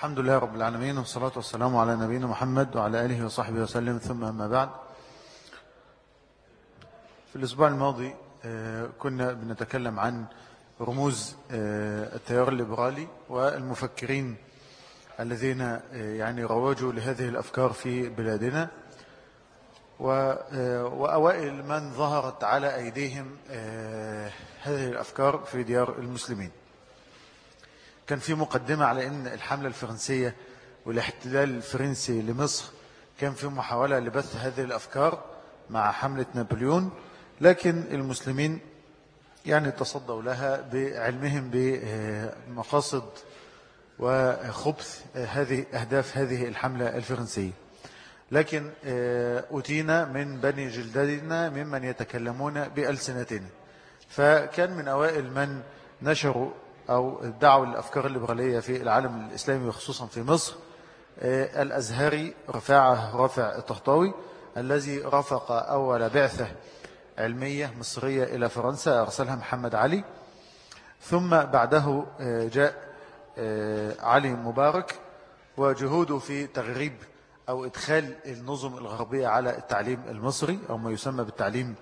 الحمد لله رب العالمين، والصلاة والسلام على نبينا محمد وعلى آله وصحبه وسلم، ثم أما بعد. في الأسبوع الماضي كنا بنتكلم عن رموز التيار الليبرالي والمفكرين الذين يعني روجوا لهذه الأفكار في بلادنا، وأوائل من ظهرت على أيديهم هذه الأفكار في ديار المسلمين. كان في مقدمة على أن الحملة الفرنسية والاحتلال الفرنسي لمصر كان في محاولة لبث هذه الأفكار مع حملة نابليون، لكن المسلمين يعني تصدوا لها بعلمهم بمقاصد وخبث هذه أهداف هذه الحملة الفرنسية. لكن أتينا من بني جلدتنا ممن يتكلمون بألسنتنا، فكان من أوائل من نشروا أو دعوا الأفكار الليبرالية في العالم الإسلامي وخصوصا في مصر الأزهري رافع الطهطاوي، الذي رافق أول بعثة علمية مصرية إلى فرنسا أرسلها محمد علي، ثم بعده جاء علي مبارك وجهوده في تغريب أو إدخال النظم الغربية على التعليم المصري أو ما يسمى بالتعليم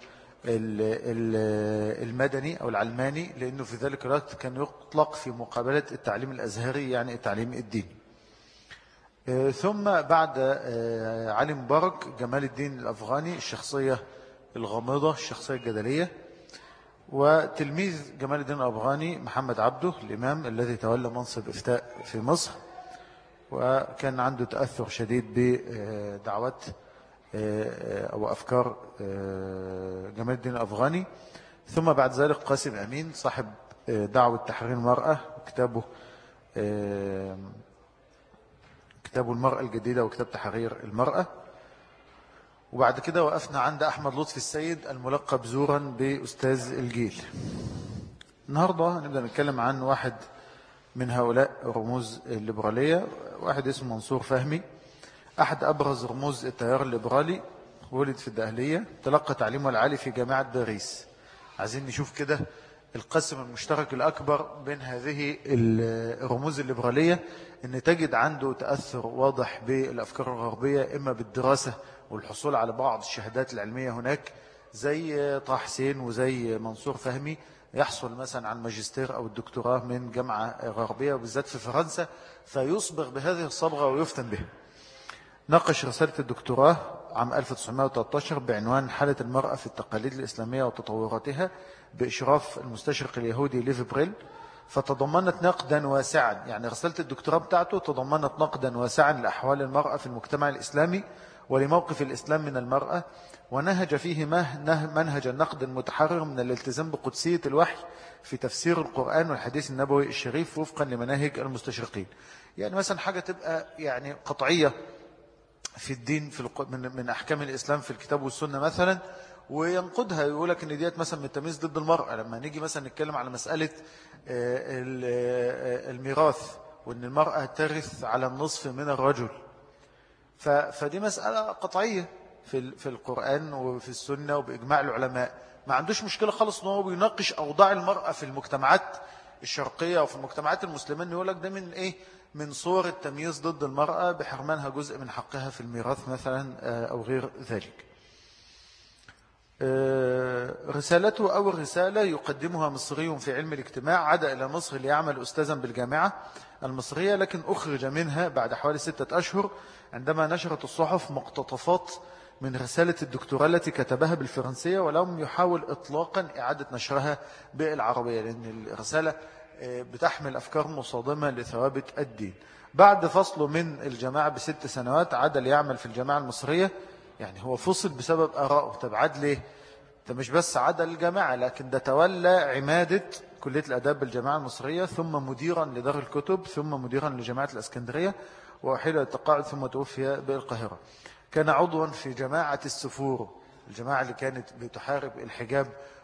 المدني أو العلماني، لأنه في ذلك الوقت كان يطلق في مقابلة التعليم الأزهري يعني التعليم الديني. ثم بعد علي مبارك جمال الدين الأفغاني، الشخصية الغامضة الشخصية الجدلية، وتلميذ جمال الدين الأفغاني محمد عبده الإمام الذي تولى منصب إفتاء في مصر، وكان عنده تأثر شديد بدعوات أو أفكار جمال الدين الأفغاني. ثم بعد ذلك قاسم أمين صاحب دعوة تحرير المرأة، كتابه المرأة الجديدة وكتاب تحرير المرأة. وبعد كده وقفنا عند أحمد لطفي السيد الملقب زورا بأستاذ الجيل. النهاردة نبدأ نتكلم عن واحد من هؤلاء رموز الليبرالية، واحد اسمه منصور فهمي، أحد أبرز رموز التيار الليبرالي. ولد في الدقهلية، تلقى تعليمه العالي في جامعة باريس. عايزين نشوف كده القسم المشترك الأكبر بين هذه الرموز الليبرالية، أن تجد عنده تأثر واضح بالأفكار الغربية، إما بالدراسة والحصول على بعض الشهادات العلمية هناك، زي طه حسين وزي منصور فهمي يحصل مثلا على الماجستير أو الدكتوراه من جامعة غربية وبالذات في فرنسا، فيصبغ بهذه الصبغة ويفتن بها. ناقش رسالة الدكتوراه عام 1913 بعنوان حالة المرأة في التقاليد الإسلامية وتطوراتها بإشراف المستشرق اليهودي ليف بريل، فتضمنت نقدا واسعا، يعني رسالة الدكتوراه بتاعته تضمنت نقدا واسعا لأحوال المرأة في المجتمع الإسلامي ولموقف الإسلام من المرأة، ونهج فيه منهج النقد المتحرر من الالتزام بقدسية الوحي في تفسير القرآن والحديث النبوي الشريف وفقا لمناهج المستشرقين. يعني مثلا حاجة تبقى يعني قطعية في الدين من أحكام الإسلام في الكتاب والسنة مثلا، وينقدها يقولك إن ديت مثلا من التمييز ضد المرأة. لما نيجي مثلا نتكلم على مسألة الميراث وإن المرأة ترث على النصف من الرجل، فدي مسألة قطعية في القرآن وفي السنة وبإجماع العلماء. ما عندوش مشكلة خالص إنه بيناقش أوضاع المرأة في المجتمعات الشرقية وفي المجتمعات المسلمين، يقولك ده من إيه؟ من صور التمييز ضد المرأة بحرمانها جزء من حقها في الميراث مثلا أو غير ذلك. رسالته أو الرسالة يقدمها مصري في علم الاجتماع عاد إلى مصر ليعمل أستاذا بالجامعة المصرية، لكن أخرج منها بعد حوالي 6 أشهر عندما نشرت الصحف مقتطفات من رسالة الدكتوراه التي كتبها بالفرنسية، ولم يحاول إطلاقا إعادة نشرها بالعربية، لأن الرسالة بتحمل أفكار مصادمة لثوابت الدين. بعد فصله من الجماعة ب6 سنوات عاد ليعمل في الجامعة المصرية. يعني هو فصل بسبب آرائه. طب عاد ليه؟ ده مش بس عاد الجامعة، لكن ده تولى عمادة كلية الأداب بالجامعة المصرية، ثم مديرا لدار الكتب، ثم مديرا لجامعة الإسكندرية، وأحيل التقاعد ثم توفي بالقاهرة. كان عضوا في جماعة السفور، الجماعة اللي كانت بتحارب الحجاب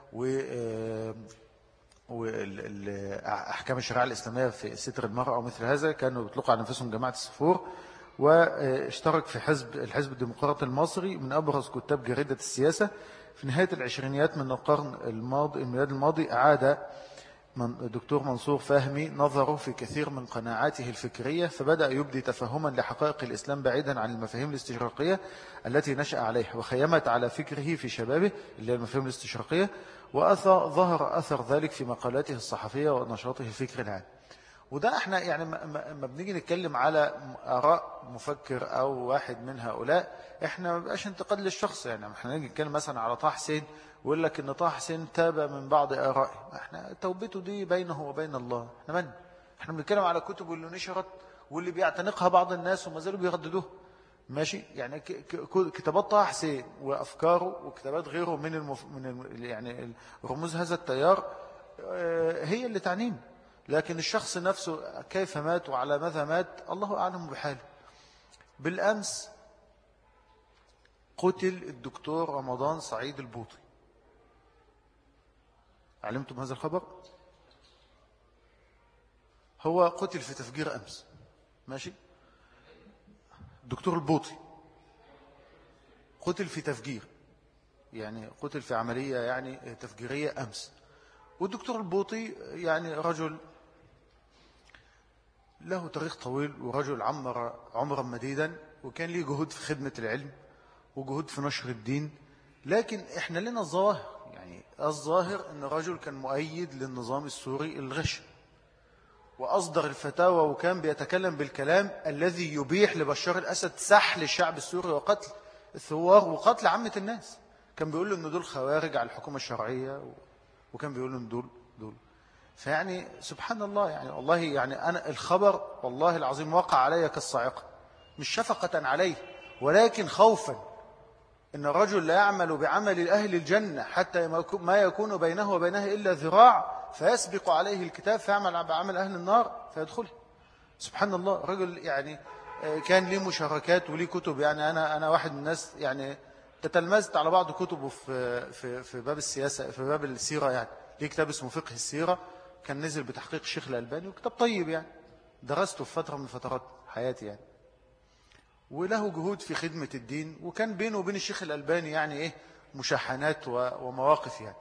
وأحكام الشريعة الإسلامية في ستر المرأة ومثل هذا، كانوا بيطلقوا على نفسهم جماعة السفور. واشترك في الحزب الديمقراطي المصري، من أبرز كتاب جريدة السياسة. في نهاية العشرينيات من القرن الميلاد الماضي أعاد الدكتور منصور فهمي نظره في كثير من قناعاته الفكرية، فبدأ يبدي تفهما لحقائق الإسلام بعيدا عن المفاهيم الاستشراقية التي نشأ عليها وخيمت على فكره في شبابه اللي هي المفاهيم الاستشراقية، وظهر أثر ذلك في مقالاته الصحفية ونشاطه الفكري العام. وده احنا يعني ما بنيجي نتكلم على آراء مفكر أو واحد من هؤلاء، احنا ما بقاش انتقاد للشخص. يعني احنا نيجي نتكلم مثلا على طه حسين ويقول لك ان طه حسين تاب من بعض آرائه، احنا توبته دي بينه وبين الله. احنا بنتكلم على كتب اللي نشرت واللي بيعتنقها بعض الناس وما زالوا بيرددوها. ماشي، يعني كتابات طه حسين وأفكاره وكتابات غيره يعني رموز هذا التيار هي اللي تعنينا. لكن الشخص نفسه كيف مات وعلى ماذا مات الله أعلم بحاله. بالأمس قتل الدكتور رمضان سعيد البوطي، علمتم هذا الخبر؟ هو قتل في تفجير أمس. ماشي، الدكتور البوطي قتل في تفجير، يعني قتل في عملية يعني تفجيرية أمس. والدكتور البوطي يعني رجل له تاريخ طويل ورجل عمر عمرا مديدا، وكان ليه جهود في خدمة العلم وجهود في نشر الدين. لكن احنا لنا الظاهر، يعني الظاهر ان رجل كان مؤيد للنظام السوري الغش، وأصدر الفتاوى وكان بيتكلم بالكلام الذي يبيح لبشار الأسد سحل الشعب السوري وقتل الثوار وقتل عامة الناس. كان بيقول له ان دول خوارج على الحكومة الشرعية، وكان بيقول له ان دول. فيعني سبحان الله، يعني والله يعني أنا الخبر والله العظيم وقع علي كالصاعقة، مش شفقة عليه ولكن خوفا إن الرجل لا يعمل بعمل أهل الجنة حتى ما يكون بينه وبينها إلا ذراع، فيسبق عليه الكتاب فيعمل بعمل أهل النار فيدخل. سبحان الله، رجل يعني كان ليه مشاركات وليه كتب. يعني أنا واحد من الناس يعني تتلمذت على بعض كتبه في باب السياسة، في باب السيرة. يعني ليه كتاب اسمه فقه السيرة، كان نزل بتحقيق الشيخ الألباني، وكتاب طيب يعني درسته في فترة من فترات حياتي يعني. وله جهود في خدمة الدين، وكان بينه وبين الشيخ الألباني يعني مشاحنات ومواقف يعني.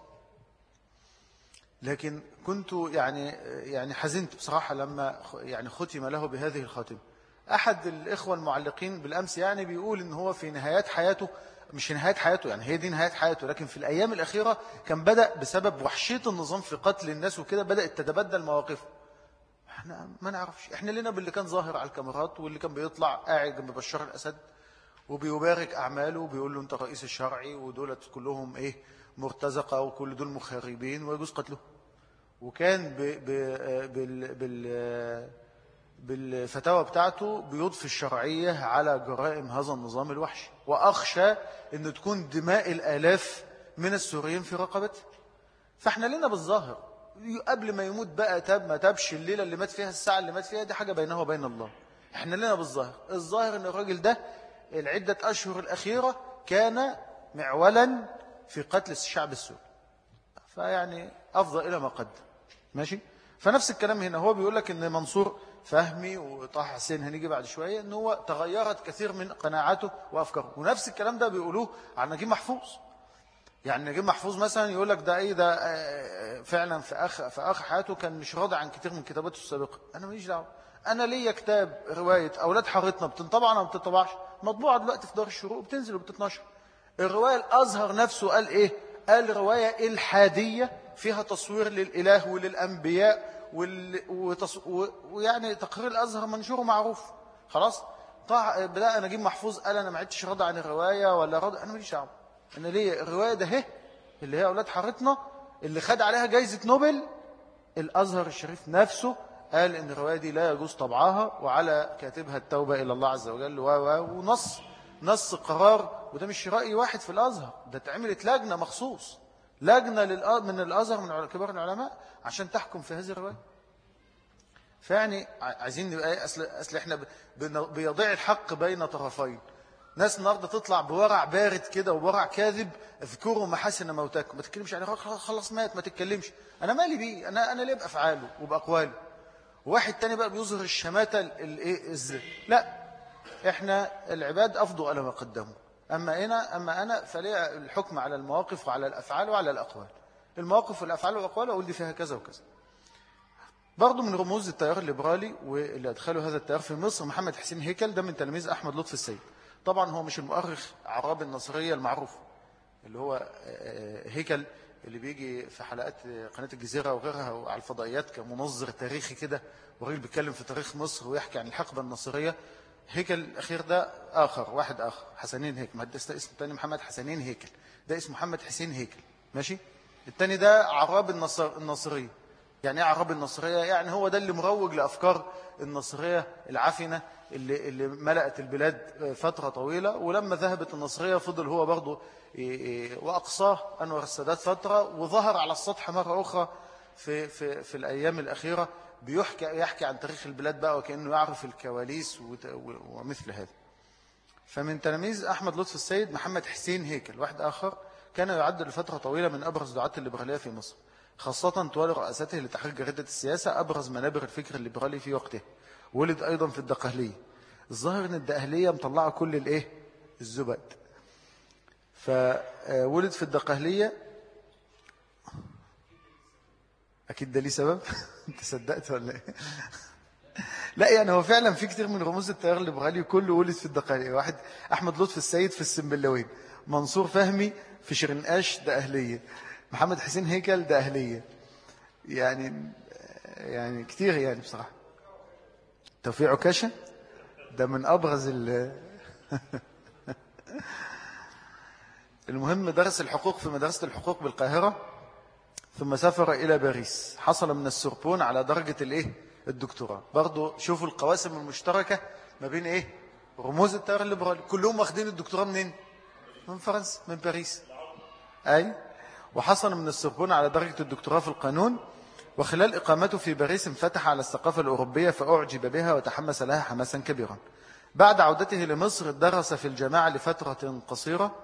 لكن كنت يعني حزنت بصراحة لما يعني ختم له بهذه الخاتمة. أحد الإخوة المعلقين بالأمس يعني بيقول إن هو في نهايات حياته، مش نهاية حياته يعني هي دي نهاية حياته، لكن في الأيام الأخيرة كان بدأ بسبب وحشية النظام في قتل الناس وكده بدأت تتبدل مواقفه. احنا ما نعرفش، احنا لنا باللي كان ظاهر على الكاميرات واللي كان بيطلع قاعد جنب بشار الأسد وبيبارك أعماله وبيقول له أنت رئيس الشرعي، ودولت كلهم مرتزقة وكل دول مخربين ويجوز قتله. وكان بالفتاوى بتاعته بيضفي الشرعية على جرائم هذا النظام الوحشي، وأخشى أن تكون دماء الآلاف من السوريين في رقبته. فاحنا لنا بالظاهر، قبل ما يموت بقى تاب ما تابش، الليلة اللي مات فيها الساعة اللي مات فيها دي حاجة بينه وبين الله. احنا لنا بالظاهر، الظاهر أن الراجل ده العدة أشهر الأخيرة كان معولا في قتل الشعب السوري، فيعني أفضل إلى ما قدم. ماشي، فنفس الكلام هنا هو بيقول لك ان منصور فهمي وطه حسين هنيجي بعد شوية ان هو تغيرت كثير من قناعاته وأفكاره. ونفس الكلام ده بيقولوه عن نجيب محفوظ. يعني نجيب محفوظ مثلا يقول لك ده فعلا في آخر حياته كان مش راضي عن كثير من كتاباته السابقة. أنا ماليش دعوة، أنا ليا كتاب رواية أولاد حارتنا بتنطبع أو ما بتنطبعش، مطبوعة دلوقتي في دار الشروق وبتنزل وبتتنشر. الرواية الأزهر نفسه قال قال رواية إلحادية فيها تصوير للإله وللأنبياء ويعني تقرير الأزهر منشور معروف. خلاص بدأ نجيب محفوظ قال أنا ما عدتش راضي عن الرواية ولا راضي، أنا ماليش دعوة، أنا ليه الرواية ده اللي هي أولاد حارتنا اللي خد عليها جايزة نوبل. الأزهر الشريف نفسه قال إن الرواية دي لا يجوز طبعها وعلى كاتبها التوبة إلى الله عز وجل ونص قرار. وده مش رأي واحد في الأزهر، ده اتعملت لجنة مخصوص، لجنة من الأزهر من كبار العلماء عشان تحكم في هذه الرواية. فيعني عايزين نبقى أصل إحنا بيضيع الحق بين طرفين. ناس النهارده تطلع بورع بارد كده وورع كاذب، اذكروا محاسن موتاكم، ما تتكلمش عليه، خلص مات ما تتكلمش، أنا مالي بيه، أنا ليه بأفعاله وبأقواله. واحد تاني بقى بيظهر الشماتة لا، إحنا العباد أفضوا على ما قدموا. أما أنا فليه الحكم على المواقف وعلى الأفعال وعلى الأقوال. المواقف والأفعال والأقوال أقول دي فيها كذا وكذا. برضو من رموز التيار الليبرالي واللي أدخلوا هذا التيار في مصر محمد حسين هيكل، ده من تلاميذ أحمد لطفي السيد. طبعا هو مش المؤرخ عراب النصرية المعروف اللي هو هيكل اللي بيجي في حلقات قناة الجزيرة وغيرها على الفضائيات كمنظر تاريخي كده، وراجل بيتكلم في تاريخ مصر ويحكي عن الحقبة النصرية. هيكل الأخير ده واحد آخر حسنين هيكل، ما ده اسمه الثاني محمد حسنين هيكل، ده اسمه محمد حسين هيكل ماشي. الثاني ده عراب النصرية. يعني ايه عراب النصرية؟ يعني هو ده اللي مروج لأفكار النصرية العفنة اللي ملأت البلاد فترة طويلة. ولما ذهبت النصرية فضل هو برضه وأقصاه أنور السادات فترة، وظهر على السطح مرة أخرى في الأيام الأخيرة يحكي عن تاريخ البلاد بقى وكأنه يعرف الكواليس ومثل هذا. فمن تلاميذ أحمد لطفي السيد محمد حسين هيكل، واحد آخر كان يعد لفترة طويلة من أبرز دعاة الليبرالية في مصر، خاصة طوال رئاسته لتحقيق جريدة السياسة أبرز منابر الفكر الليبرالي في وقته. ولد أيضا في الدقهلية. الظاهر أن الدقهلية مطلعة كل الزبد. فولد في الدقهلية، أكيد ده ليه سبب. أنت صدقت ولا إيه؟ لا يعني هو فعلا في كتير من رموز التيار الليبرالي كله ولد في الدقهلية. واحد أحمد لطفي السيد في السنبلاوين، منصور فهمي في شرنقاش دقهلية، محمد حسين هيكل دقهلية. يعني كتير يعني بصراحة. توفيق عكاشة ده من أبرز المهم درس الحقوق في مدرسة الحقوق بالقاهرة، ثم سافر إلى باريس، حصل من السوربون على درجة الدكتوراه. برضو شوفوا القواسم المشتركة ما بين رموز التيار الليبرالي، كلهم واخدين الدكتوراه منين؟ من فرنسا، من باريس. أي وحصل من السوربون على درجة الدكتوراه في القانون. وخلال إقامته في باريس انفتح على الثقافة الأوروبية فأعجب بها وتحمس لها حماسا كبيرا. بعد عودته لمصر درس في الجامعة لفترة قصيرة،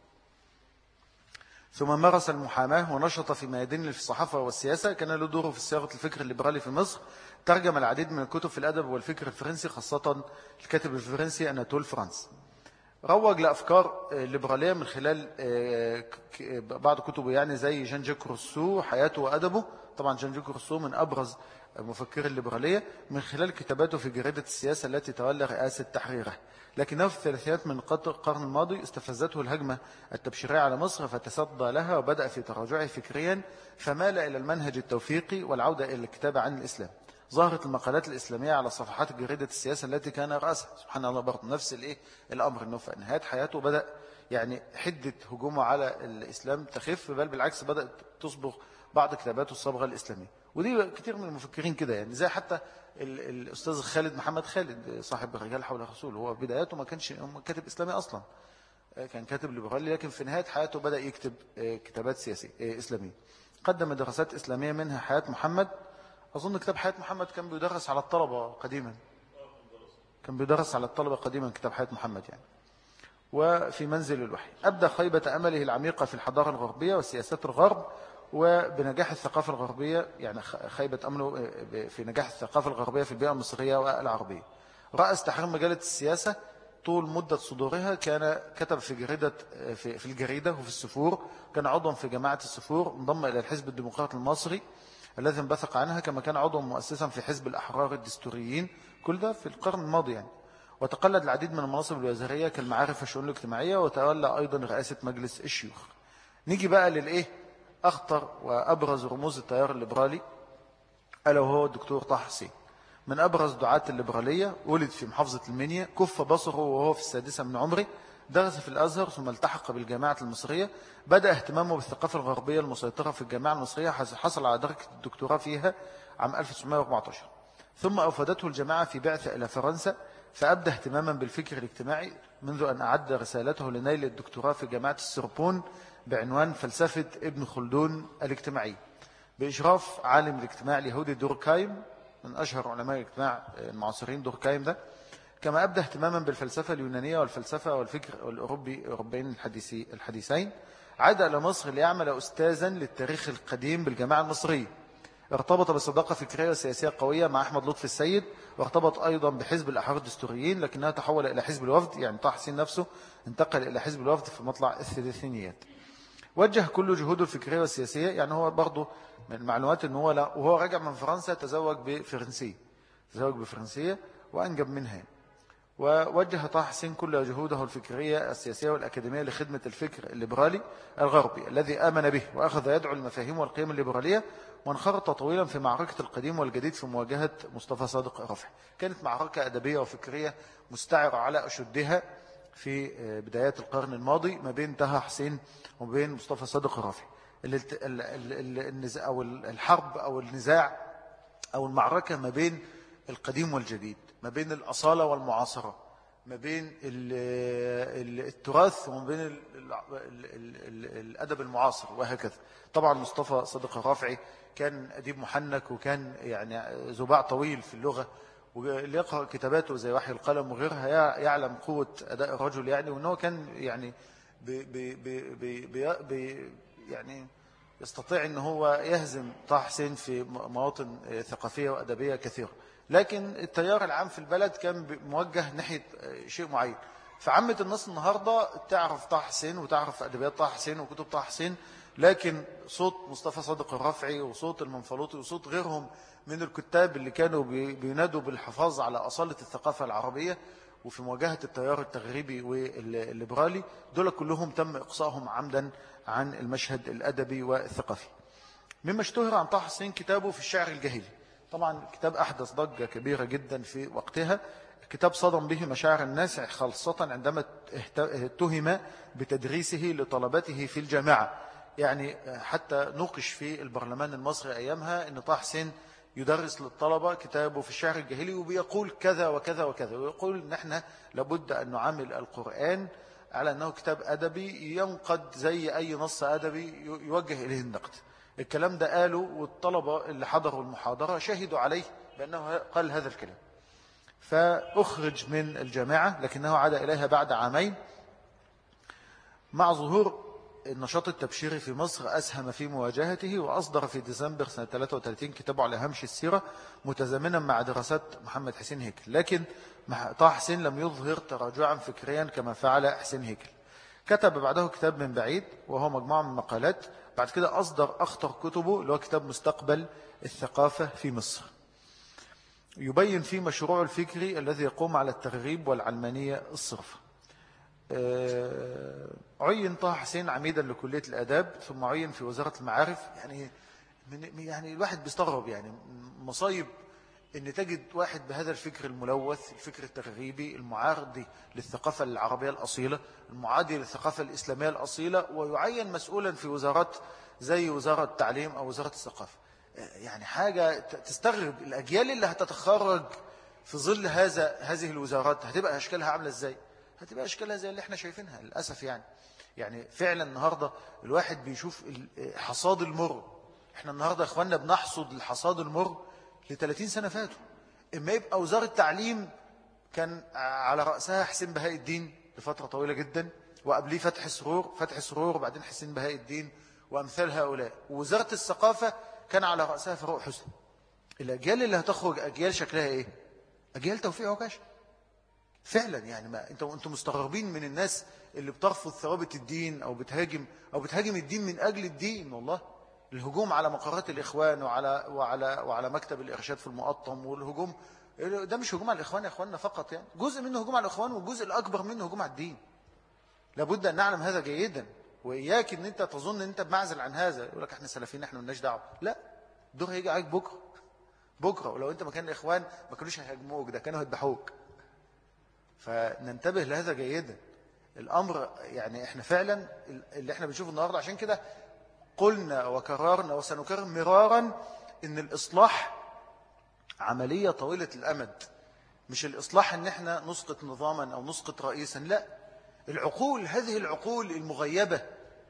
ثم مارس المحاماة ونشط في ميادين الصحافة والسياسة. كان له دوره في صياغة الفكر الليبرالي في مصر. ترجم العديد من الكتب في الأدب والفكر الفرنسي، خاصة الكاتب الفرنسي أناتول فرانس. روج لأفكار الليبرالية من خلال بعض كتبه، يعني زي جان جاك روسو حياته وأدبه. طبعا جان جاك روسو من أبرز مفكر الليبرالية، من خلال كتاباته في جريدة السياسة التي تولى رئاسة تحريره. لكنه في الثلاثينات من القرن الماضي استفزته الهجمة التبشيرية على مصر فتصدى لها وبدأ في تراجعه فكريا، فمال إلى المنهج التوفيقي والعودة إلى الكتابة عن الإسلام. ظهرت المقالات الإسلامية على صفحات جريدة السياسة التي كان رأسها. سبحان الله، برضه نفس الأمر، أنه في نهاية حياته بدأ يعني حدة هجومه على الإسلام تخف، بل بالعكس بدأت تصبغ بعض كتاباته الصبغة الإسلامية. ودي كتير من المفكرين كده، يعني زي حتى الأستاذ خالد محمد خالد صاحب رجال حول الرسول، هو بداياته ما كانش كاتب إسلامي أصلا، كان كاتب ليبرالي، لكن في نهاية حياته بدأ يكتب كتابات سياسية إسلامية. قدم دراسات إسلامية منها حياة محمد. أظن كتاب حياة محمد كان بيدرس على الطلبة قديما، كتاب حياة محمد يعني. وفي منزل الوحي أبدى خيبة أمله العميقة في الحضارة الغربية وسياسات الغرب وبنجاح الثقافة الغربية، يعني خيبة أمله في نجاح الثقافة الغربية في البيئة المصرية والعربية. رأس تحرير مجلة السياسة طول مدة صدورها. كان كتب في الجريدة وفي السفور. كان عضوا في جماعة السفور، انضم إلى الحزب الديمقراطي المصري الذي انبثق عنها، كما كان عضوا مؤسسا في حزب الأحرار الدستوريين، كل ده في القرن الماضي يعني. وتقلد العديد من المناصب الوزارية كالمعارف والشؤون الاجتماعية، وتولى أيضا رئاسة مجلس الشيوخ. نيجي بقى أخطر وأبرز رموز التيار الليبرالي، ألا وهو الدكتور طه حسين، من أبرز دعاة الليبرالية. ولد في محافظة المنيا، كف بصره وهو في 6 من عمره. درس في الأزهر ثم التحق بالجامعة المصرية. بدأ اهتمامه بالثقافة الغربية المسيطرة في الجامعة المصرية، حصل على درجة الدكتوراه فيها عام 1914. ثم أوفدته الجامعة في بعثة إلى فرنسا، فأبدى اهتماما بالفكر الاجتماعي منذ أن أعد رسالته لنيل الدكتوراه في جامعة السوربون بعنوان فلسفة ابن خلدون الاجتماعي، بإشراف عالم الاجتماع اليهودي دوركايم، من أشهر علماء الاجتماع المعاصرين دوركايم ده. كما أبدى اهتماما بالفلسفة اليونانية والفلسفة والفكر الأوروبيين الحديثين. عاد إلى مصر ليعمل أستاذا للتاريخ القديم بالجامعة المصرية. ارتبط بصداقة فكرية وسياسية قوية مع أحمد لطفي السيد، وارتبط أيضا بحزب الأحرار الدستوريين، لكنها تحول إلى حزب الوفد. يعني طه حسين نفسه انتقل إلى حزب الوفد في مطلع الثلاثينيات. وجه كل جهوده الفكرية والسياسية. يعني هو برضه من المعلومات أنه هو وهو راجع من فرنسا تزوج بفرنسية وأنجب منها. ووجه طه حسين كل جهوده الفكرية السياسية والأكاديمية لخدمة الفكر الليبرالي الغربي الذي آمن به، وأخذ يدعو المفاهيم والقيم الليبرالية، وانخرط طويلا في معركة القديم والجديد في مواجهة مصطفى صادق الرافعي. كانت معركة أدبية وفكرية مستعرة على أشدها في بدايات القرن الماضي ما بين طه حسين وبين مصطفى صادق الرافعي. أو الحرب أو النزاع أو المعركة ما بين القديم والجديد، ما بين الأصالة والمعاصرة، ما بين التراث وما بين الأدب المعاصر وهكذا. طبعا مصطفى صادق الرافعي كان أديب محنك، وكان يعني زباع طويل في اللغة، واللي يقرأ كتاباته زي وحي القلم وغيرها يعلم قوة أداء الرجل يعني. وأنه كان يعني يعني يستطيع أنه هو يهزم طه حسين في مواطن ثقافية وأدبية كثيرة. لكن التيار العام في البلد كان موجه ناحية شيء معين. فعامة الناس النهاردة تعرف طه حسين وتعرف أدبيات طه حسين وكتب طه حسين، لكن صوت مصطفى صادق الرافعي وصوت المنفلوطي وصوت غيرهم من الكتاب اللي كانوا بينادوا بالحفاظ على أصالة الثقافة العربية وفي مواجهة التيار التغريبي والليبرالي، دول كلهم تم إقصائهم عمدا عن المشهد الأدبي والثقافي. مما اشتهر عن طه حسين كتابه في الشعر الجاهلي. طبعا كتاب أحدث ضجة كبيرة جدا في وقتها. كتاب صدم به مشاعر الناس، خاصة عندما اتهم بتدريسه لطلبته في الجامعة. يعني حتى نوقش في البرلمان المصري أيامها أن طه حسين يدرس للطلبة كتابه في الشعر الجاهلي، وبيقول كذا وكذا وكذا، ويقول أن احنا لابد أن نعامل القرآن على أنه كتاب أدبي ينقد زي أي نص أدبي يوجه إليه النقد. الكلام ده قاله، والطلبة اللي حضروا المحاضرة شهدوا عليه بأنه قال هذا الكلام. فأخرج من الجامعة، لكنه عاد إليها بعد عامين. مع ظهور النشاط التبشيري في مصر أسهم في مواجهته، وأصدر في ديسمبر سنة 33 كتابه على هامش السيرة متزامنا مع دراسات محمد حسين هيكل. لكن طه حسين لم يظهر تراجعا فكريا كما فعل حسين هيكل. كتب بعده كتاب من بعيد، وهو مجموعة من مقالات. بعد كده أصدر أخطر كتبه اللي هو كتاب مستقبل الثقافة في مصر، يبين فيه مشروعه الفكري الذي يقوم على التغريب والعلمانية الصرفة. عين طه حسين عميدا لكلية الآداب، ثم عين في وزارة المعارف. يعني الواحد بيستغرب، يعني مصايب أن تجد واحد بهذا الفكر الملوث، الفكر التغريبي المعارض للثقافة العربية الأصيلة، المعادي للثقافة الإسلامية الأصيلة، ويعين مسؤولا في وزارات زي وزارة التعليم أو وزارة الثقافة. يعني حاجة تستغرب. الأجيال اللي هتتخرج في ظل هذه الوزارات هتبقى أشكالها عاملة إزاي؟ هتبقى أشكالها زي اللي احنا شايفينها للأسف. يعني فعلا النهاردة الواحد بيشوف حصاد المر. احنا النهاردة يا اخواننا بنحصد الحصاد المر ل30 سنة فاتوا. اما يبقى وزارة التعليم كان على رأسها حسين بهاء الدين لفترة طويلة جدا، وقبليه فتح سرور وبعدين حسين بهاء الدين وأمثال هؤلاء. ووزارة الثقافة كان على رأسها فاروق حسني. الأجيال اللي هتخرج أجيال شكلها إيه؟ أجيال توفيق عكاشة فعلا. يعني ما انتم مستغربين من الناس اللي بترفض ثوابت الدين أو بتهاجم الدين من أجل الدين. والله الهجوم على مقرات الإخوان وعلى مكتب الإرشاد في المقطم، والهجوم ده مش هجوم على الإخوان يا إخواننا فقط، يعني جزء منه هجوم على الإخوان، والجزء الأكبر منه هجوم على الدين. لابد أن نعلم هذا جيدا، وإياك أن أنت تظن أن أنت بمعزل عن هذا. يقول لك احنا سلفيين، احنا مالناش دعوة. لا، الدور هيجي عليك بكرة، ولو أنت مكان الإخوان ما كانوش هيهاجموك، ده كانوا هيذبحوك. فننتبه لهذا جيدا. الأمر يعني احنا فعلا اللي احنا بنشوفه النهاردة. عشان كده قلنا وكررنا وسنكرر مرارا ان الإصلاح عملية طويلة الأمد. مش الإصلاح ان احنا نسقط نظاما أو نسقط رئيسا، لا. هذه العقول المغيبة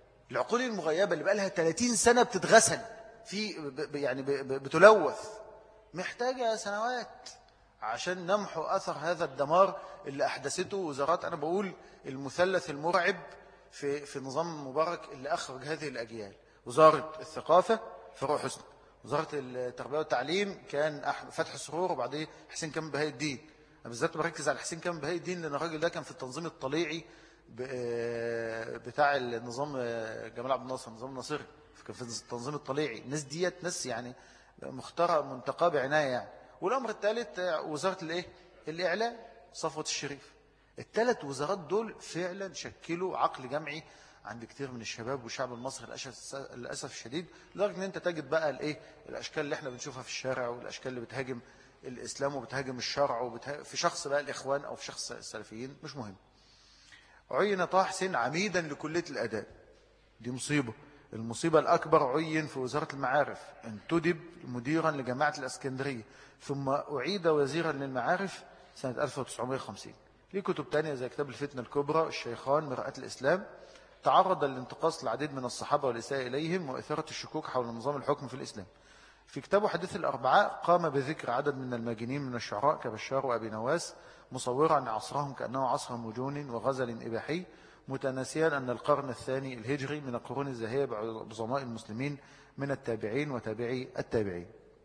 اللي بقى لها 30 سنة بتتغسل يعني بتلوث، محتاجة سنوات عشان نمحو أثر هذا الدمار اللي أحدثته وزارات. أنا بقول المثلث المرعب في نظام مبارك اللي أخرج هذه الأجيال. وزارة الثقافة فاروق حسني، وزارة التربية والتعليم كان فتح سرور، وبعدين حسين كامل بهاء الدين. أنا بالذات بركز على حسين كامل بهاء الدين، لأن الراجل ده كان في التنظيم الطليعي بتاع النظام جمال عبد الناصر، النظام الناصري كان في التنظيم الطليعي. الناس ديت ناس يعني مختارة منتقاه بعناية يعني. والأمر الثالث وزارة الإيه؟ الإعلام، صفوة الشريف. الثلاث وزارات دول فعلا شكلوا عقل جمعي عند كتير من الشباب والشعب المصري للأسف الشديد، لدرجة ان انت تجد بقى الايه الاشكال اللي احنا بنشوفها في الشارع، والاشكال اللي بتهاجم الاسلام وبتهاجم الشرع في شخص بقى الاخوان او في شخص السلفيين، مش مهم. عين طه حسين عميدا لكلية الاداب، دي مصيبة. المصيبة الأكبر عين في وزارة المعارف، انتدب مديرا لجامعة الإسكندرية، ثم أعيد وزيرا للمعارف سنة 1950. ليه كتب تانية زي كتاب الفتنة الكبرى، الشيخان، مرآة الإسلام. تعرض للانتقاص العديد من الصحابة والإساءة إليهم وإثارة الشكوك حول نظام الحكم في الإسلام. في كتابه حديث الأربعاء قام بذكر عدد من الماجنين من الشعراء كبشار وأبي نواس، مصورا عصرهم كأنه عصر مجون وغزل إباحي، متناسيا أن القرن الثاني الهجري من القرون الزاهية بعظماء المسلمين من التابعين وتابعي التابعين.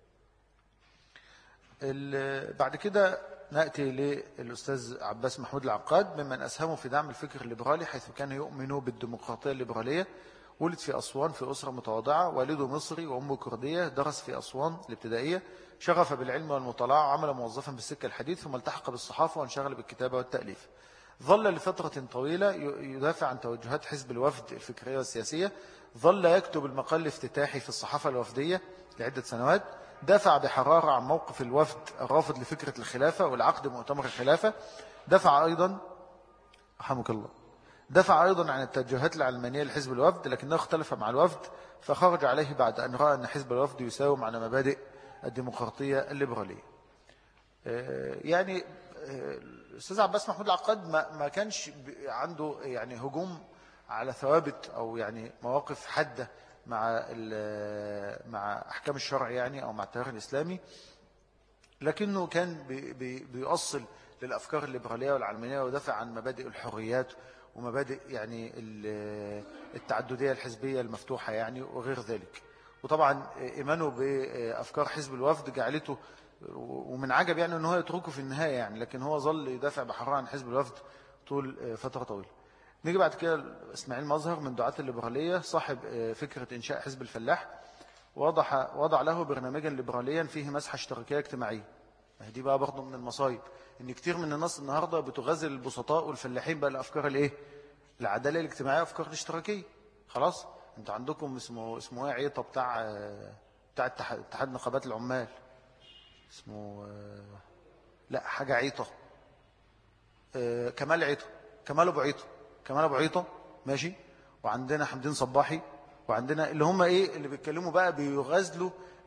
بعد كده نأتي للأستاذ عباس محمود العقاد، ممن أسهموا في دعم الفكر الليبرالي، حيث كان يؤمن بالديمقراطية الليبرالية. ولد في أسوان في أسرة متواضعة، والده مصري وأمه كردية، درس في أسوان الابتدائية، شغف بالعلم والمطالعة، عمل موظفا بالسكة الحديد، ثم التحق بالصحافة وانشغل بالكتابة والتأليف. ظل لفترة طويلة يدافع عن توجهات حزب الوفد الفكرية والسياسية. ظل يكتب المقال الافتتاحي في الصحافة الوفدية لعدة سنوات. دافع بحرارة عن موقف الوفد الرافض لفكرة الخلافة والعقد مؤتمر الخلافة. دفع أيضا رحمك الله عن التوجهات العلمانية لحزب الوفد، لكنه اختلف مع الوفد فخرج عليه بعد أن رأى أن حزب الوفد يساوم على مبادئ الديمقراطية الليبرالية. يعني الأستاذ عباس محمود العقاد ما كانش عنده يعني هجوم على ثوابت أو يعني مواقف حادة مع أحكام الشرع يعني أو مع التيار الإسلامي، لكنه كان بيؤصل للأفكار الليبرالية والعلمانية ودافع عن مبادئ الحريات ومبادئ يعني التعددية الحزبية المفتوحة يعني وغير ذلك. وطبعا إيمانه بأفكار حزب الوفد جعلته، ومن عجب يعني أنه يتركه في النهاية يعني، لكن هو ظل يدافع بحرارة عن حزب الوفد طول فترة طويلة. نيجي بعد كده إسماعيل مظهر من دعاة الليبرالية، صاحب فكرة إنشاء حزب الفلاح، وضع له برنامجا ليبراليا فيه مسحة اشتراكية اجتماعية. دي بقى برضه من المصايب، ان كتير من الناس النهاردة بتغزل البسطاء والفلاحين بقى الافكار الايه، العدالة الاجتماعية، افكار الاشتراكية. خلاص انت عندكم اسمه ايه عيطة بتاع اتحاد نقابات العمال، اسمه لا حاجة عيطة، كمال عيطة، كمال ابو عيطة ماشي. وعندنا حمدين صباحي، وعندنا اللي هم ايه اللي بيتكلموا بقى بيغزلوا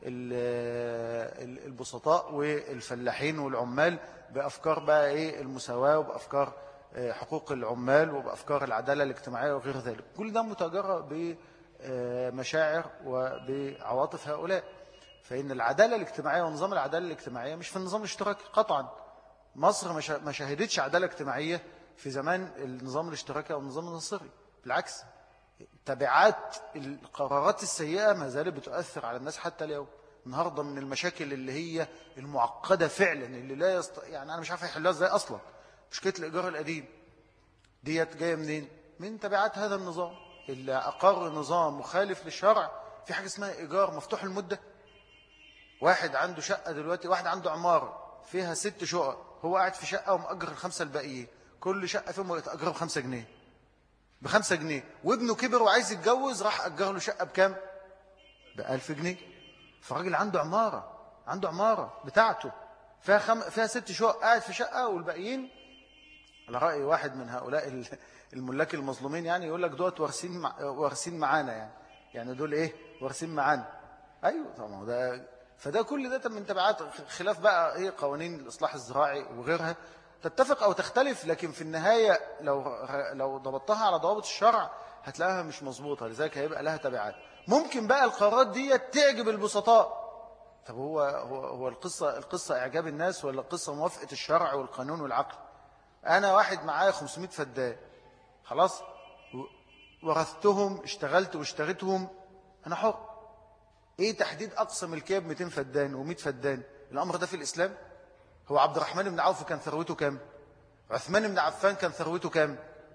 البسطاء والفلاحين والعمال بأفكار بقى ايه المساواة، وبأفكار حقوق العمال، وبأفكار العدالة الاجتماعية وغير ذلك. كل ده متجرى بمشاعر وبعواطف هؤلاء. فإن العدالة الاجتماعية ونظام العدالة الاجتماعية مش في النظام الاشتراكي قطعا. مصر ما شهدتش عدالة اجتماعية في زمان النظام الاشتراكي أو النظام النصري، بالعكس تبعات القرارات السيئة ما زالت بتؤثر على الناس حتى اليوم. النهاردة من المشاكل اللي هي المعقدة فعلا، اللي لا يعني أنا مش عارف يحلها ازاي أصلا، مشكلة الإيجار القديم ديت جاية منين؟ من تبعات هذا النظام اللي أقر نظام مخالف للشرع. في حاجة اسمها إيجار مفتوح المدة. واحد عنده شقة دلوقتي، واحد عنده عمارة فيها 6 شقق، هو قاعد في شقة ومأجر ال5 الباقيين، كل شقة فيهم يتأجروا ب5 جنيه، ب5 جنيه. وابنه كبر وعايز يتجوز، راح أجر له شقة بكام؟ ب1000 جنيه. فالراجل عنده عمارة بتاعته فيها 6 شقق، قاعد في شقة والباقيين على رأي واحد من هؤلاء الملاك المظلومين يعني يقول لك دوت وارثين معانا يعني دول ايه وارثين معانا. ايوه طبعا ده. فده كل ده من تبعات خلاف بقى ايه قوانين الاصلاح الزراعي وغيرها، تتفق او تختلف، لكن في النهاية لو ضبطتها على ضوابط الشرع هتلاقيها مش مظبوطة، لذلك هيبقى لها تبعات. ممكن بقى القرارات دي تعجب البسطاء. طب هو القصة اعجاب الناس ولا القصة موافقة الشرع والقانون والعقل؟ انا واحد معايا 500 فدان، خلاص ورثتهم، اشتغلت واشتريتهم، انا حر. ايه تحديد اقصى ملكيه ب 200 فدان و100 فدان؟ الامر ده في الاسلام؟ هو عبد الرحمن بن عوف كان ثروته كام؟ عثمان بن عفان كان ثروته كام؟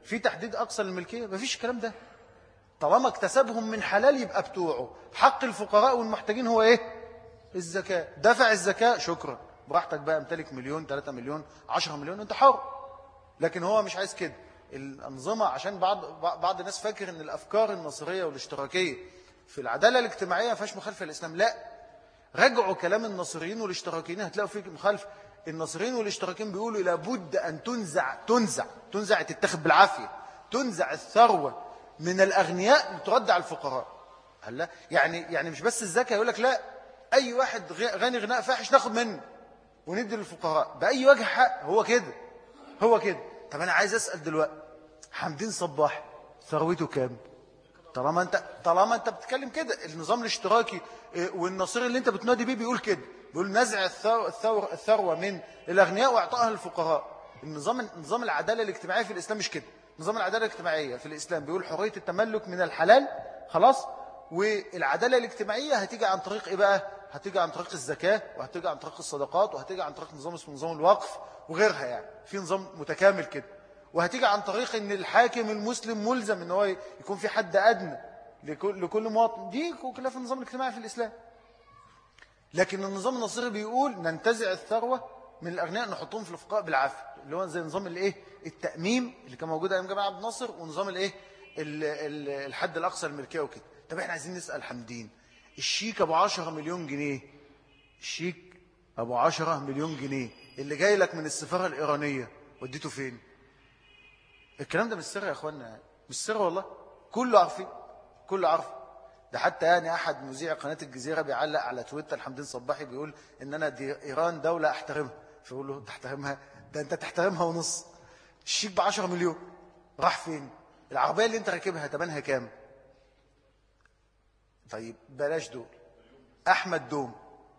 في تحديد أقصى للملكية؟ مفيش الكلام ده. طالما اكتسبهم من حلال يبقى بتوعه. حق الفقراء والمحتاجين هو إيه؟ الزكاة. دفع الزكاة شكرا، براحتك بقى، امتلك مليون 3 مليون 10 مليون أنت حر. لكن هو مش عايز كده. الأنظمة، عشان بعض الناس فاكر أن الأفكار النصرية والاشتراكية في العدالة الاجتماعية ما فيهاش مخالفة للإسلام. لا، رجعوا كلام النصريين والاشتراكيين هتلاقوا فيه مخالفة. النصريين والاشتراكيين بيقولوا لابد أن تنزع تتخذ بالعافية، تنزع الثروة من الأغنياء لترد على الفقراء. هلا يعني مش بس الزكاة، يقول لك لا، أي واحد غني غناء فاحش ناخد منه وندي للفقراء بأي وجه حق. هو كده. طب أنا عايز أسأل دلوقتي، حمدين صباح ثروته كام؟ طالما انت بتتكلم كده، النظام الاشتراكي والنصير اللي انت بتنادي بيه بيقول كده، بيقول نزع الثروة من الأغنياء واعطائها للفقراء. نظام العدالة الاجتماعية في الإسلام مش كده. نظام العدالة الاجتماعية في الإسلام بيقول حرية التملك من الحلال خلاص، والعدالة الاجتماعية هتيجي عن طريق ايه بقى؟ هتيجي عن طريق الزكاة، وهتيجي عن طريق الصدقات، وهتيجي عن طريق نظام اسمه نظام الوقف وغيرها. يعني في نظام متكامل كده. وهتيجي عن طريق ان الحاكم المسلم ملزم ان هو يكون في حد ادنى لكل مواطن. دي كلها في النظام الاجتماعي في الاسلام. لكن النظام النصيري بيقول ننتزع الثروه من الاغنياء نحطهم في الفقراء بالعافيه، اللي هو زي نظام التاميم اللي كان موجود ايام جمال عبد الناصر، ونظام الحد الاقصى للملكيه وكده. طب احنا عايزين نسال حمدين، الشيك ابو 10 مليون جنيه، الشيك ابو 10 مليون جنيه اللي جاي لك من السفاره الايرانيه وديته فين؟ الكلام ده مش سر يا اخوانا، مش سر والله، كله عارفين، كله عارف. ده حتى يعني احد مذيع قناه الجزيره بيعلق على تويتر حمدين صباحي بيقول ان انا دي ايران دوله احترمها، فيقول له تحترمها؟ ده انت تحترمها ونص. الشيك ب10 مليون راح فين؟ العربيه اللي انت راكبها ثمنها كام؟ طيب بلاش دول. احمد دوم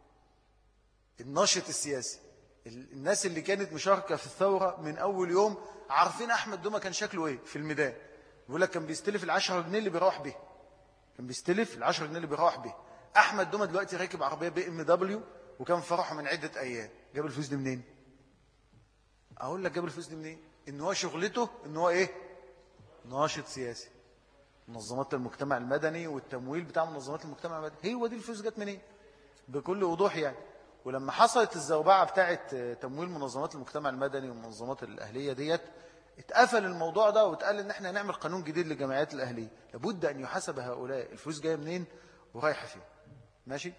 الناشط السياسي، الناس اللي كانت مشاركه في الثوره من اول يوم عارفين احمد دومه كان شكله ايه في الميدان. بيقول لك كان بيستلف ال10 جنيه اللي بيروح به، كان بيستلف ال10 جنيه اللي بيروح به. احمد دومه دلوقتي راكب عربيه BMW وكان فرحه من عده ايام. جاب الفلوس دي منين؟ اقول لك جاب الفلوس دي منين. ان هو شغلته ان هو ايه؟ ناشط سياسي. منظمات المجتمع المدني والتمويل بتاع منظمات المجتمع المدني، هو دي الفلوس جت منين؟ بكل وضوح يعني. ولما حصلت الزوبعه بتاعه تمويل منظمات المجتمع المدني والمنظمات الاهليه ديت، اتقفل الموضوع ده واتقال ان احنا نعمل قانون جديد للجمعيات الاهليه، لابد ان يحاسب هؤلاء الفلوس جايه منين ورايحه فين. ماشي.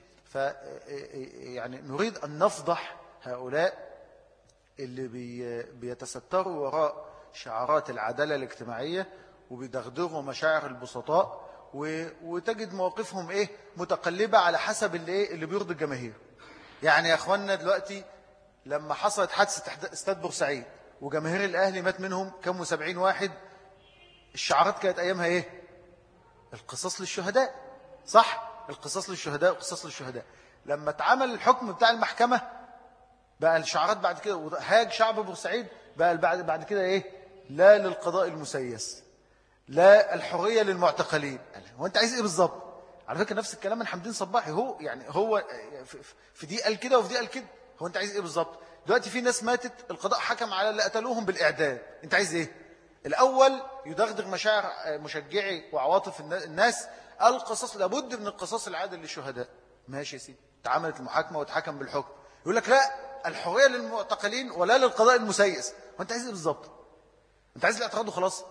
يعني نريد ان نفضح هؤلاء اللي بيتستروا وراء شعارات العداله الاجتماعيه وبيدغدغوا مشاعر البسطاء، وتجد مواقفهم ايه متقلبه على حسب اللي بيرضي الجماهير. يعني يا اخواننا دلوقتي لما حصلت حادثه استاد بورسعيد وجماهير الاهلي مات منهم كم 70 واحد، الشعارات كانت ايامها ايه؟ القصاص للشهداء، صح؟ القصاص للشهداء، قصاص للشهداء. لما اتعمل الحكم بتاع المحكمه بقى الشعارات بعد كده وهاج شعب بورسعيد بقى بعد كده ايه؟ لا للقضاء المسيس، لا الحريه للمعتقلين. هو انت عايز ايه بالظبط؟ على فكره نفس الكلام من حمدين صباحي، هو في دي قال كده وفي دي قال كده. هو انت عايز ايه بالظبط؟ دلوقتي في ناس ماتت، القضاء حكم على اللي قتلوهم بالإعدام، انت عايز ايه؟ الأول يدغدغ مشاعر مشجعي وعواطف الناس، القصاص لابد من القصاص العادل للشهداء. ماشي يا سيدي، اتعملت المحاكمة واتحكم بالحكم، يقول لك لا الحرية للمعتقلين ولا للقضاء المسيس. وانت عايز ايه بالظبط؟ انت عايز الاعتراض وخلاص؟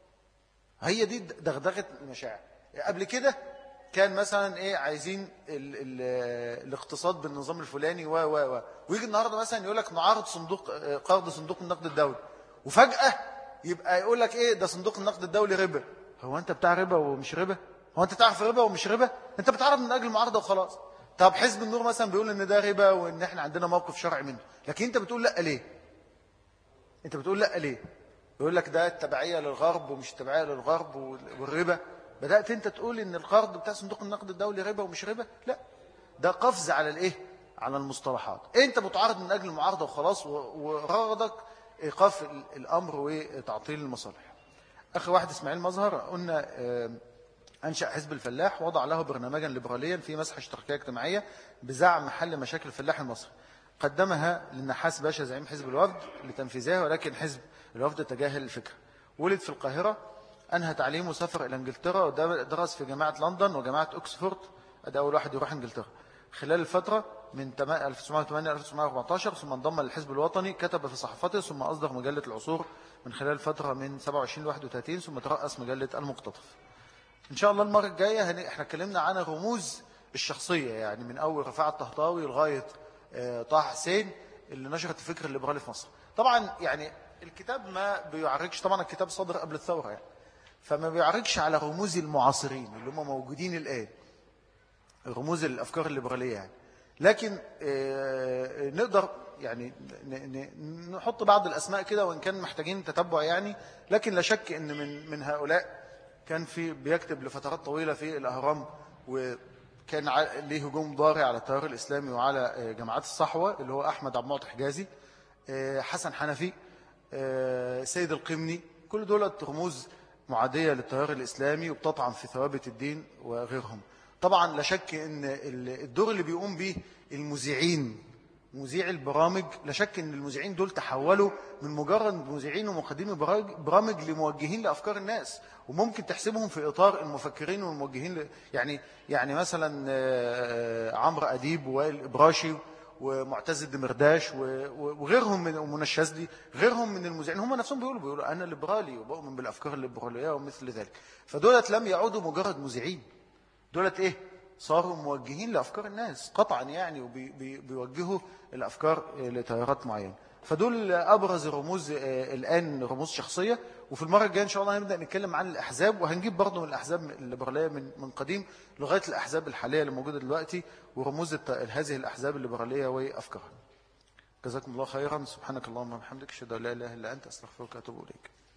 هي دي دغدغة المشاعر. قبل كده كان مثلا ايه عايزين الاقتصاد بالنظام الفلاني ويجي النهارده مثلا يقول لك نعارض قرض صندوق النقد الدولي، وفجأة يبقى يقول لك ايه ده صندوق النقد الدولي ربا. هو انت بتاع ربا ومش ربا؟ هو انت تعرف ربا ومش ربا؟ انت بتعرض من اجل المعارضه وخلاص. طب حزب النور مثلا بيقول ان ده ربا وان احنا عندنا موقف شرعي منه، لكن انت بتقول لا ليه؟ انت بتقول لا ليه؟ يقول لك ده التبعيه للغرب ومش التبعيه للغرب والربا. بدأت انت تقول ان القرض بتاع صندوق النقد الدولي ربا ومش ربا؟ لا، ده قفز على الايه؟ على المصطلحات. انت بتعارض من اجل المعارضه وخلاص، وغرضك ايقاف الامر وتعطيل المصالح. اخي واحد اسماعيل مظهر قلنا انشأ حزب الفلاح، وضع له برنامجا ليبراليا في مسح اشتراكيه اجتماعيه بزعم حل مشاكل الفلاح المصري، قدمها للنحاس باشا زعيم حزب الوفد لتنفيذها، ولكن حزب الوفد تجاهل الفكره. ولد في القاهرة، أنهى تعليمه وسافر إلى إنجلترا ودرس في جامعة لندن وجامعة أكسفورد. ده أول واحد يروح إنجلترا. خلال الفترة من 1908 1914 ثم انضم للحزب الوطني، كتب في صحفته، ثم أصدر مجلة العصور من خلال الفترة من 27 ل 31، ثم ترأس مجلة المقتطف. إن شاء الله المرة الجاية احنا اتكلمنا عن رموز الشخصية، يعني من أول رفاعة الطهطاوي لغاية طه حسين اللي نشرت الفكر الليبرالي في مصر. طبعا يعني الكتاب ما بيعرجش، طبعا الكتاب صدر قبل الثورة يعني، فما بيعرجش على رموز المعاصرين اللي هم موجودين الآن، رموز الأفكار الليبرالية يعني. لكن نقدر يعني نحط بعض الأسماء كده وإن كان محتاجين تتبع يعني. لكن لا شك أن من هؤلاء كان بيكتب لفترات طويلة في الأهرام، وكان ليه هجوم ضارع على التيار الإسلامي وعلى جماعات الصحوة، اللي هو أحمد عبد المعطي حجازي، حسن حنفي، سيد القمني. كل دول رموز معادية للتيار الإسلامي وبتطعن في ثوابت الدين وغيرهم. طبعا لا شك أن الدور اللي بيقوم به المذيعين، مذيع البرامج، لا شك أن المذيعين دول تحولوا من مجرد مذيعين ومقدمي برامج لموجهين لأفكار الناس، وممكن تحسبهم في إطار المفكرين والموجهين يعني مثلا عمرو أديب ووائل إبراشي ومعتز الدمرداش وغيرهم من ومنى الشاذلي، غيرهم من المذيعين هم نفسهم بيقولوا أنا ليبرالي وبؤمن بالأفكار الليبرالية ومثل ذلك. فدولت لم يعودوا مجرد مذيعين، دولت إيه؟ صاروا موجهين لأفكار الناس قطعا يعني، وبيوجهوا الأفكار لتيارات معينة. فدول أبرز الرموز الآن، رموز شخصية. وفي المرة الجاية إن شاء الله هنبدأ نتكلم عن الأحزاب، وهنجيب برضه من الأحزاب الليبرالية من قديم لغاية الأحزاب الحالية اللي موجودة دلوقتي، ورموز هذه الأحزاب الليبرالية وأفكارها. جزاكم الله خيرا. سبحانك اللهم وبحمدك، أشهد أن لا إله إلا أنت، أستغفرك وأتوب إليك.